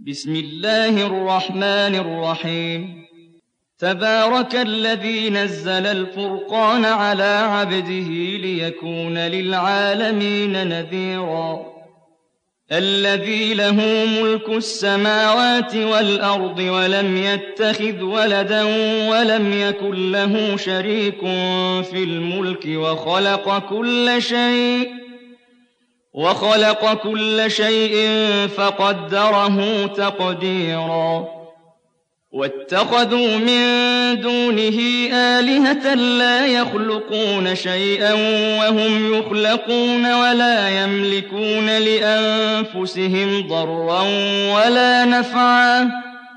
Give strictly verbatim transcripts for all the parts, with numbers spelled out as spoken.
بسم الله الرحمن الرحيم تبارك الذي نزل الفرقان على عبده ليكون للعالمين نذيرا الذي له ملك السماوات والأرض ولم يتخذ ولدا ولم يكن له شريك في الملك وخلق كل شيء وخلق كل شيء فقدره تقديرا واتخذوا من دونه آلهة لا يخلقون شيئا وهم يخلقون ولا يملكون لأنفسهم ضرا ولا نفعا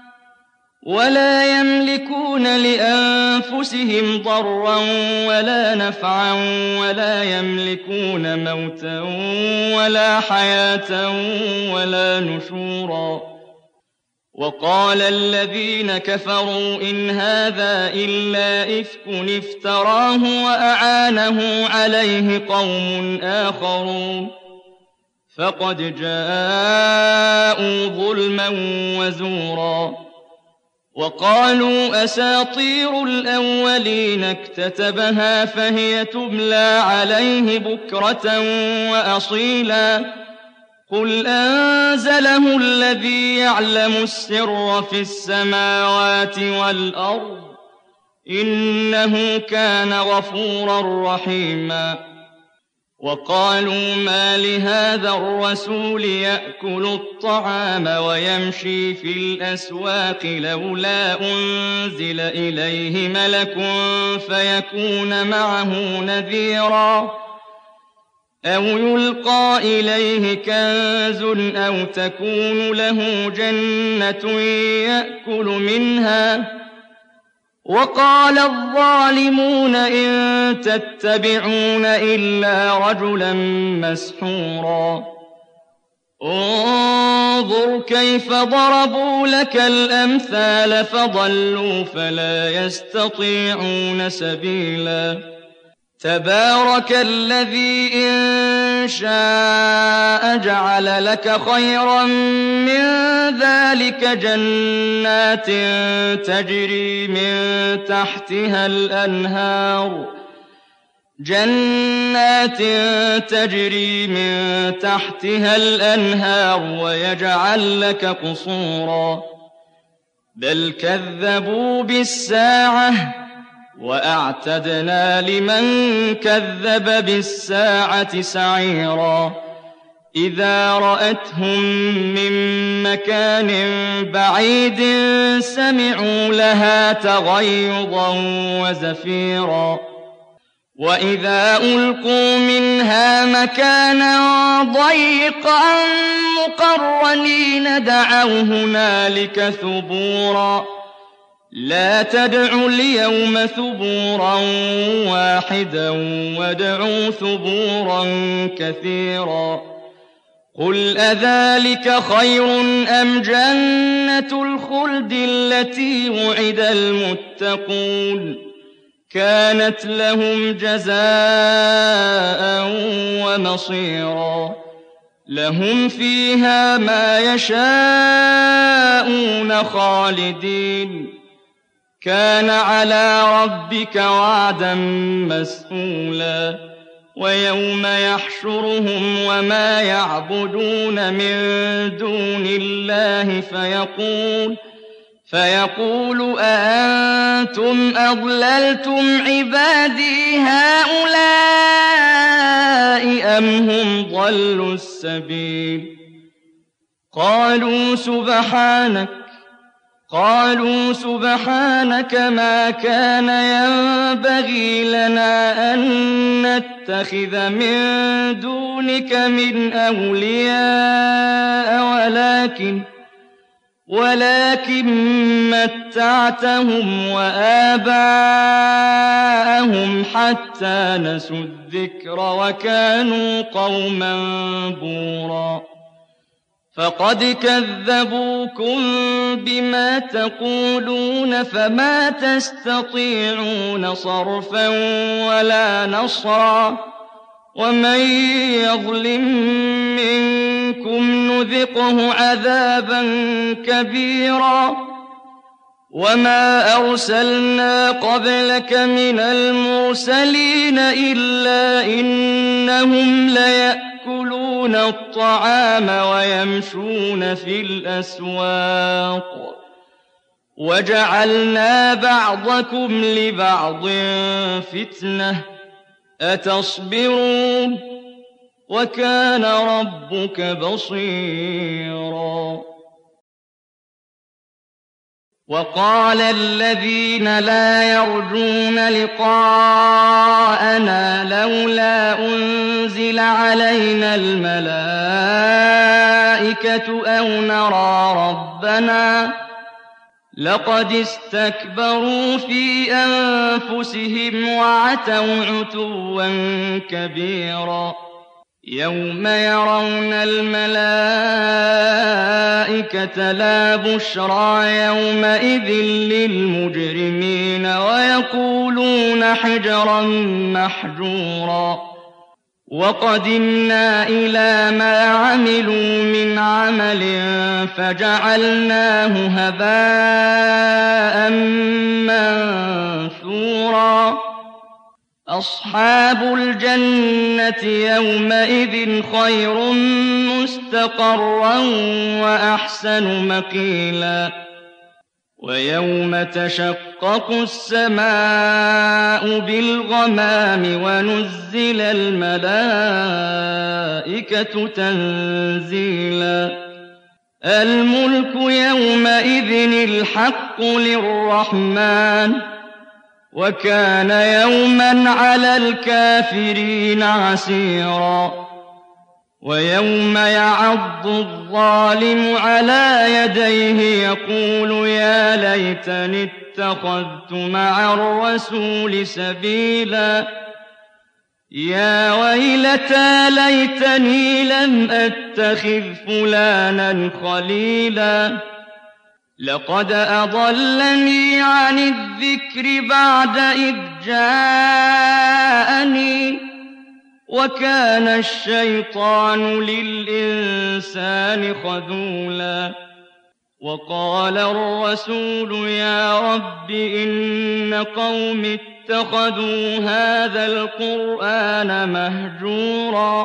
ولا يملكون لأنفسهم ضرا ولا نفعا ولا يملكون موتا ولا حياة ولا نشورا وقال الذين كفروا إن هذا إلا إفك افتراه وأعانه عليه قوم آخرون فقد جاءوا ظلما وزورا وقالوا أساطير الأولين اكتتبها فهي تملى عليه بكرة وأصيلا قل أنزله الذي يعلم السر في السماوات والأرض إنه كان غفورا رحيما وقالوا ما لهذا الرسول يأكل الطعام ويمشي في الأسواق لولا أنزل إليه ملك فيكون معه نذيرا أو يلقى إليه كنز أو تكون له جنة يأكل منها وقال الظالمون إن تتبعون إلا رجلا مسحورا انظر كيف ضربوا لك الأمثال فضلوا فلا يستطيعون سبيلا تبارك الذي إن شاء جعل لك خيرا من ذلك جنات تجري من تحتها الأنهار جنات تجري من تحتها الأنهار ويجعل لك قصورا بل كذبوا بالساعة وأعتدنا لمن كذب بالساعة سعيرا إذا رأتهم من مكان بعيد سمعوا لها تغيظا وزفيرا وإذا ألقوا منها مكانا ضيقا مقرنين دعوا هنالك ثبورا لا تدعوا اليوم ثبورا واحدا وادعوا ثبورا كثيرا قل أذلك خير أم جنة الخلد التي وعد المتقون كانت لهم جزاء ومصيرا لهم فيها ما يشاءون خالدين كان على ربك وعدا مسئولا ويوم يحشرهم وما يعبدون من دون الله فيقول فيقول أأنتم أضللتم عبادي هؤلاء أم هم ضلوا السبيل قالوا سبحانك قالوا سبحانك ما كان ينبغي لنا أن نتخذ من دونك من أولياء ولكن ولكن متعتهم وآباءهم حتى نسوا الذكر وكانوا قوما بورا فقد كذبوكم بما تقولون فما تستطيعون صرفا ولا نصرا ومن يظلم منكم نذقه عذابا كبيرا وما أرسلنا قبلك من المرسلين إلا إنهم ليأكلون الطعام ويمشون في الأسواق وجعلنا بعضكم لبعض فتنة أتصبرون وكان ربك بصيرا وقال الذين لا يرجون لقاءنا لولا أنزل علينا الملائكة أو نرى ربنا لقد استكبروا في أنفسهم وعتوا عتوا كبيرا يوم يرون الملائكة لا بشرى يومئذ للمجرمين ويقولون حجرا محجورا وقدمنا إلى ما عملوا من عمل فجعلناه هباء منثورا أصحاب الجنة يومئذ خير مستقرا وأحسن مقيلا ويوم تشقق السماء بالغمام ونزل الملائكة تنزيلا الملك يومئذ الحق للرحمن وكان يوما على الكافرين عسيرا ويوم يعض الظالم على يديه يقول يا ليتني اتخذت مع الرسول سبيلا يا ويلتى ليتني لم أتخذ فلانا خليلا لقد أضلني عن الذكر بعد إذ جاءني وكان الشيطان للإنسان خذولا وقال الرسول يا رب إن قوم اتخذوا هذا القرآن مهجورا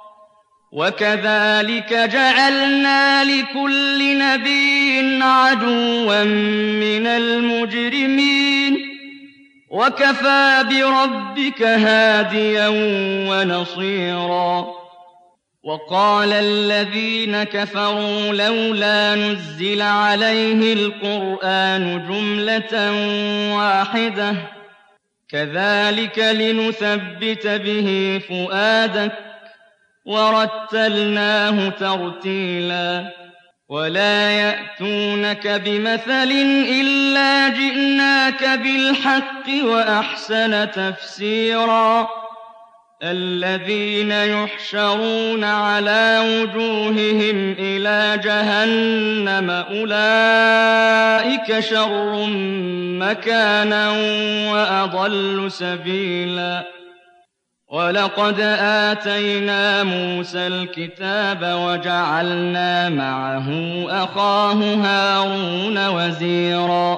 وكذلك جعلنا لكل نبي عدوا من المجرمين وكفى بربك هاديا ونصيرا وقال الذين كفروا لولا نزل عليه القرآن جملة واحدة كذلك لنثبت به فؤادك ورتلناه ترتيلا ولا يأتونك بمثل إلا جئناك بالحق وأحسن تفسيرا الذين يحشرون على وجوههم إلى جهنم أولئك شر مكانا وأضل سبيلا ولقد آتينا موسى الكتاب وجعلنا معه أخاه هارون وزيرا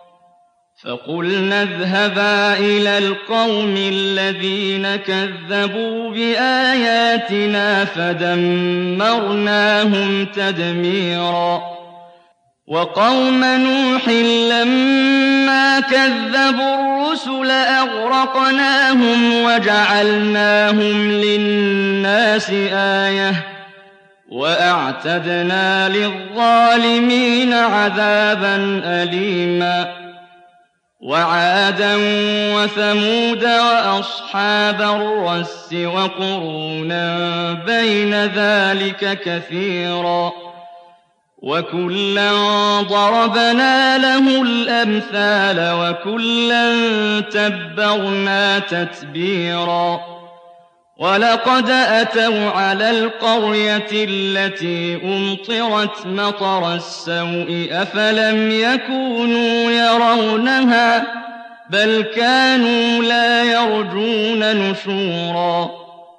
فقلنا اذهبا إلى القوم الذين كذبوا بآياتنا فدمرناهم تدميرا وقوم نوح لما كذبوا الرسل أغرقناهم وجعلناهم للناس آية وأعتدنا للظالمين عذابا أليما وعادا وثمود وأصحاب الرس وقرونا بين ذلك كثيرا وكلا ضربنا له الأمثال وكلا تبرنا تتبيرا ولقد أتوا على القرية التي أمطرت مطر السوء أفلم يكونوا يرونها بل كانوا لا يرجون نشورا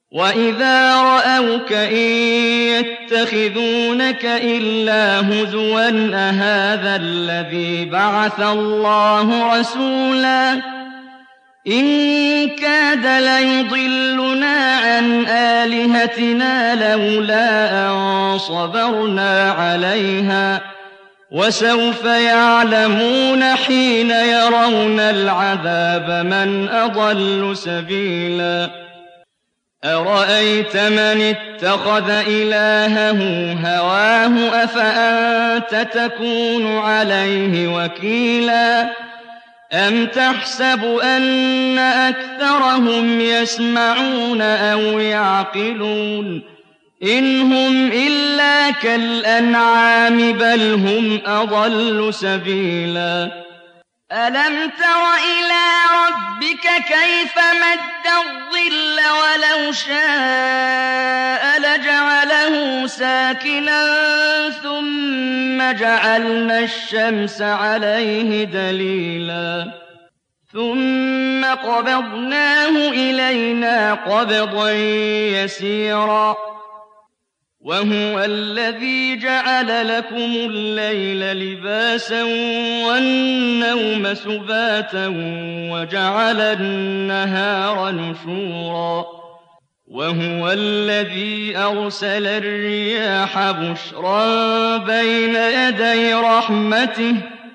وَإِذَا رَأَوْكَ إِن يَتَّخِذُونَكَ إِلَّا هُزُوًا أَهَٰذَا الَّذِي بَعَثَ اللَّهُ رَسُولًا إِن كَادَ لَيُضِلُّنَا عَنْ آلِهَتِنَا لَوْلَا أَن صَبَرْنَا عَلَيْهَا ۚ وَسَوْفَ يَعْلَمُونَ حِينَ يَرَوْنَ الْعَذَابَ مَنْ أَضَلُّ سَبِيلًا أَرَأَيْتَ مَنِ اتَّخَذَ إِلَٰهَهُ هَوَاهُ أَفَأَنتَ تَكُونُ عَلَيْهِ وَكِيلًا أَمْ تَحْسَبُ أَنَّ أَكْثَرَهُمْ يَسْمَعُونَ أَوْ يَعْقِلُونَ إِنْ هُمْ إِلَّا كَالْأَنْعَامِ بَلْ هُمْ أَضَلُّ سَبِيلًا أَلَمْ تَرَ إِلَىٰ رَبِّكَ كَيْفَ مَدَّ الظِّلَّ وَلَوْ شَاءَ لَجَعَلَهُ سَاكِنًا ثُمَّ جَعَلْنَا الشَّمْسَ عَلَيْهِ دَلِيلًا ثُمَّ قَبَضْنَاهُ إِلَيْنَا قَبْضًا يَسِيرًا وَهُوَ الَّذِي جَعَلَ لَكُمُ اللَّيْلَ لِبَاسًا وَالنَّوْمَ سُبَاتًا وَجَعَلَ النَّهَارَ نُشُورًا وَهُوَ الَّذِي أَرْسَلَ الرِّيَاحَ بُشْرًا بَيْنَ يَدَيْ رَحْمَتِهِ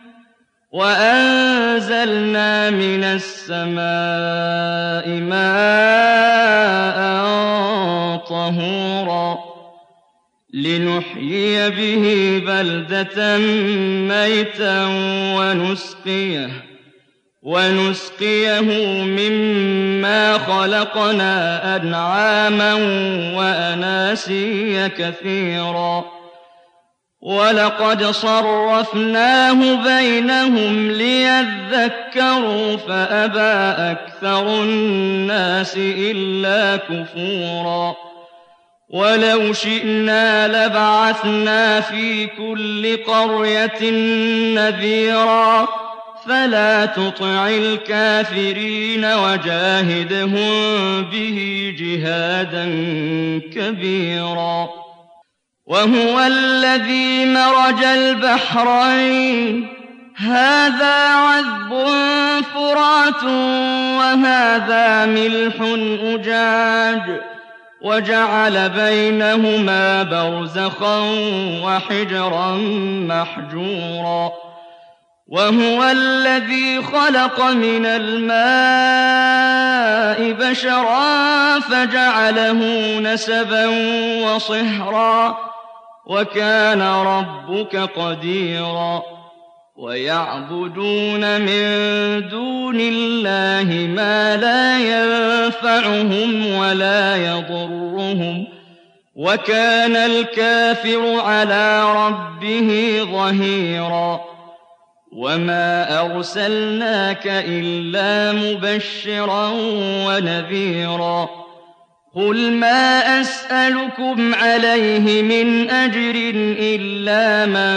وَأَنزَلْنَا مِنَ السَّمَاءِ مَاءً طَهُورًا لِنُحْيِيَ بِهِ بَلْدَةً مَّيْتًا وَنُسْقِيَهُ, وَنُسْقِيَهُ مِمَّا خَلَقْنَا أَنْعَامًا وَأَنَاسِيَّ كَثِيرًا وَلَقَدْ صَرَّفْنَاهُ بَيْنَهُمْ لِيَذَّكَّرُوا فَأَبَىٰ أَكْثَرُ النَّاسِ إِلَّا كُفُورًا وَلَوْ شِئْنَا لَبَعَثْنَا فِي كُلِّ قَرْيَةٍ نَّذِيرًا فَلَا تُطِعِ الْكَافِرِينَ وَجَاهِدْهُم بِهِ جِهَادًا كَبِيرًا وَهُوَ الَّذِي مَرَجَ الْبَحْرَيْنِ هَٰذَا عَذْبٌ فُرَاتٌ وَهَٰذَا مِلْحٌ أُجَاجٌ وَجَعَلَ بَيْنَهُمَا بَرْزَخًا وَحِجْرًا مَّحْجُورًا وَهُوَ الَّذِي خَلَقَ مِنَ الْمَاءِ بَشَرًا فَجَعَلَهُ نَسَبًا وَصِهْرًا وَكَانَ رَبُّكَ قَدِيرًا وَيَعْبُدُونَ مِن دُونِ اللَّهِ مَا لَا يَنفَعُهُمْ وَلَا يَضُرُّهُمْ وَكَانَ الْكَافِرُ عَلَىٰ رَبِّهِ ظَهِيرًا وَمَا أَرْسَلْنَاكَ إِلَّا مُبَشِّرًا وَنَذِيرًا قُلْ مَا أَسْأَلُكُمْ عَلَيْهِ مِنْ أَجْرٍ إِلَّا مَن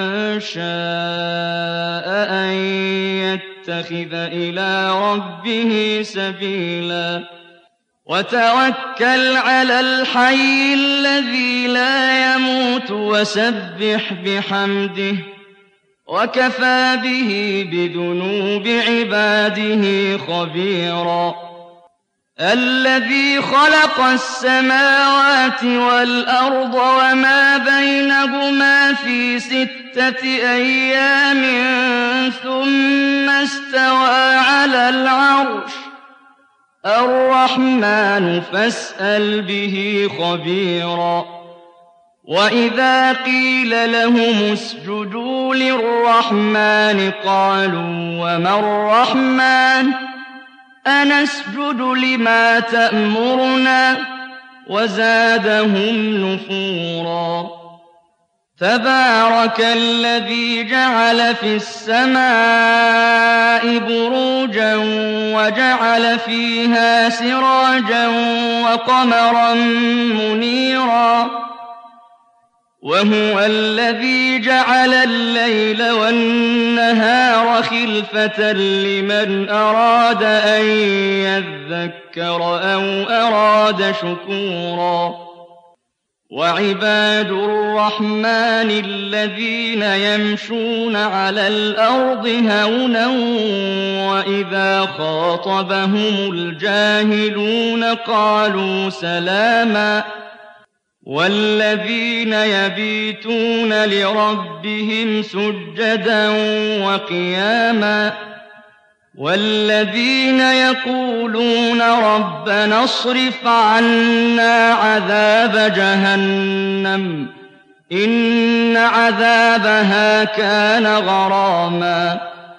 شَاءَ أَن يَتَّخِذَ إِلَىٰ رَبِّهِ سَبِيلًا وَتَوَكَّلْ عَلَى الْحَيِّ الَّذِي لَا يَمُوتُ وَسَبِّحْ بِحَمْدِهِ وَكَفَىٰ بِهِ بِذُنُوبِ عِبَادِهِ خَبِيرًا الَّذِي خَلَقَ السَّمَاوَاتِ وَالْأَرْضَ وَمَا بَيْنَهُمَا فِي سِتَّةِ أَيَّامٍ ثُمَّ اسْتَوَىٰ عَلَى الْعَرْشِ الرَّحْمَٰنُ فَاسْأَلْ بِهِ خَبِيرًا وَإِذَا قِيلَ لَهُمُ اسْجُدُوا لِلرَّحْمَٰنِ قَالُوا وَمَا الرَّحْمَٰنُ أَنَسْجُدُ لِمَا تَأْمُرُنَا وَزَادَهُمْ نُفُورًا تَبَارَكَ الَّذِي جَعَلَ فِي السَّمَاءِ بُرُوجًا وَجَعَلَ فِيهَا سِرَاجًا وَقَمَرًا مُّنِيرًا وهو الذي جعل الليل والنهار خلفة لمن أراد أن يذكر أو أراد شكورا وعباد الرحمن الذين يمشون على الأرض هونا وإذا خاطبهم الجاهلون قالوا سلاما والذين يبيتون لربهم سجدا وقياما والذين يقولون ربنا اصرف عنا عذاب جهنم إن عذابها كان غراما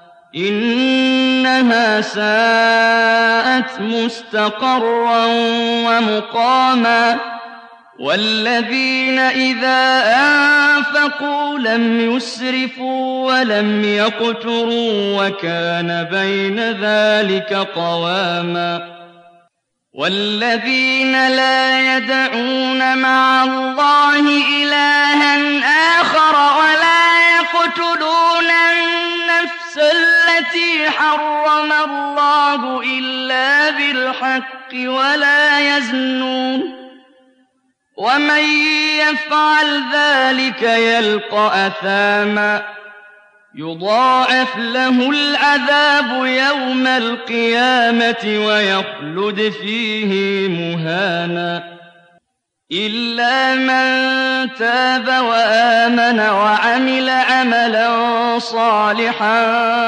إنها ساءت مستقرا ومقاما والذين إذا أنفقوا لم يسرفوا ولم يقتروا وكان بين ذلك قواما والذين لا يدعون مع الله إلها آخر ولا يقتلون النفس التي حرم الله إلا بالحق ولا يزنون ومن يفعل ذلك يلقى أثاما يضاعف له العذاب يوم القيامة ويخلد فيه مهانا إلا من تاب وآمن وعمل عملا صالحا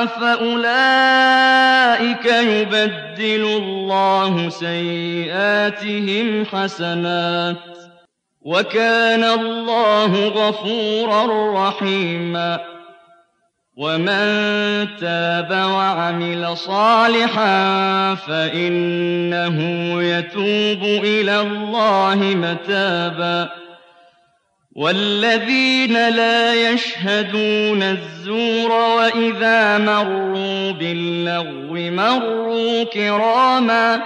فأولئك يبدل الله سيئاتهم حسنات وكان الله غفورا رحيما ومن تاب وعمل صالحا فإنه يتوب إلى الله متابا والذين لا يشهدون الزور وإذا مروا باللغو مروا كراما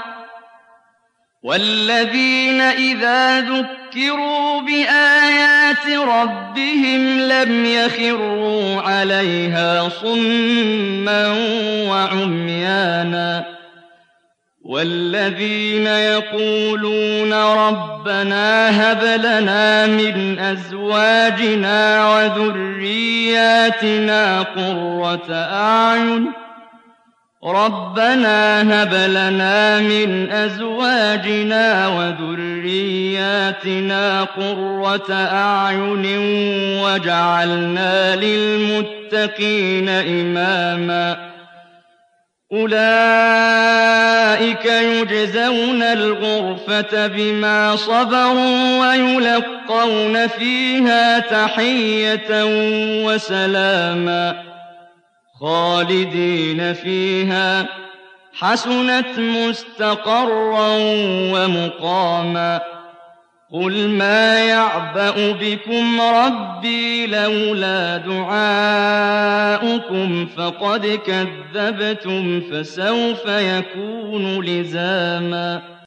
والذين إذا ذكروا بآيات ربهم لم يخروا عليها صما وعميانا والذين يقولون ربنا هب لنا من أزواجنا وذرياتنا قرة أعين ربنا هب لنا من أزواجنا وذرياتنا قرة أعين وجعلنا للمتقين إماما أولئك يجزون الغرفة بما صبروا ويلقون فيها تحية وسلاما خالدين فيها حسنت مستقرا ومقاما قل ما يعبأ بكم ربي لولا دعاؤكم فقد كذبتم فسوف يكون لزاما